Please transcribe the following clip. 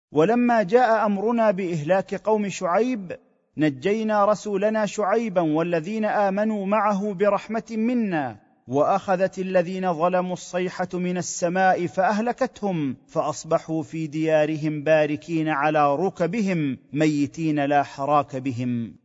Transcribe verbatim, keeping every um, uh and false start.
ولما جاء امرنا باهلاك قوم شعيب نجينا رسولنا شعيبا والذين امنوا معه برحمه منا، واخذت الذين ظلموا الصيحه من السماء فاهلكتهم، فاصبحوا في ديارهم باركين على ركبهم ميتين لا حراك بهم.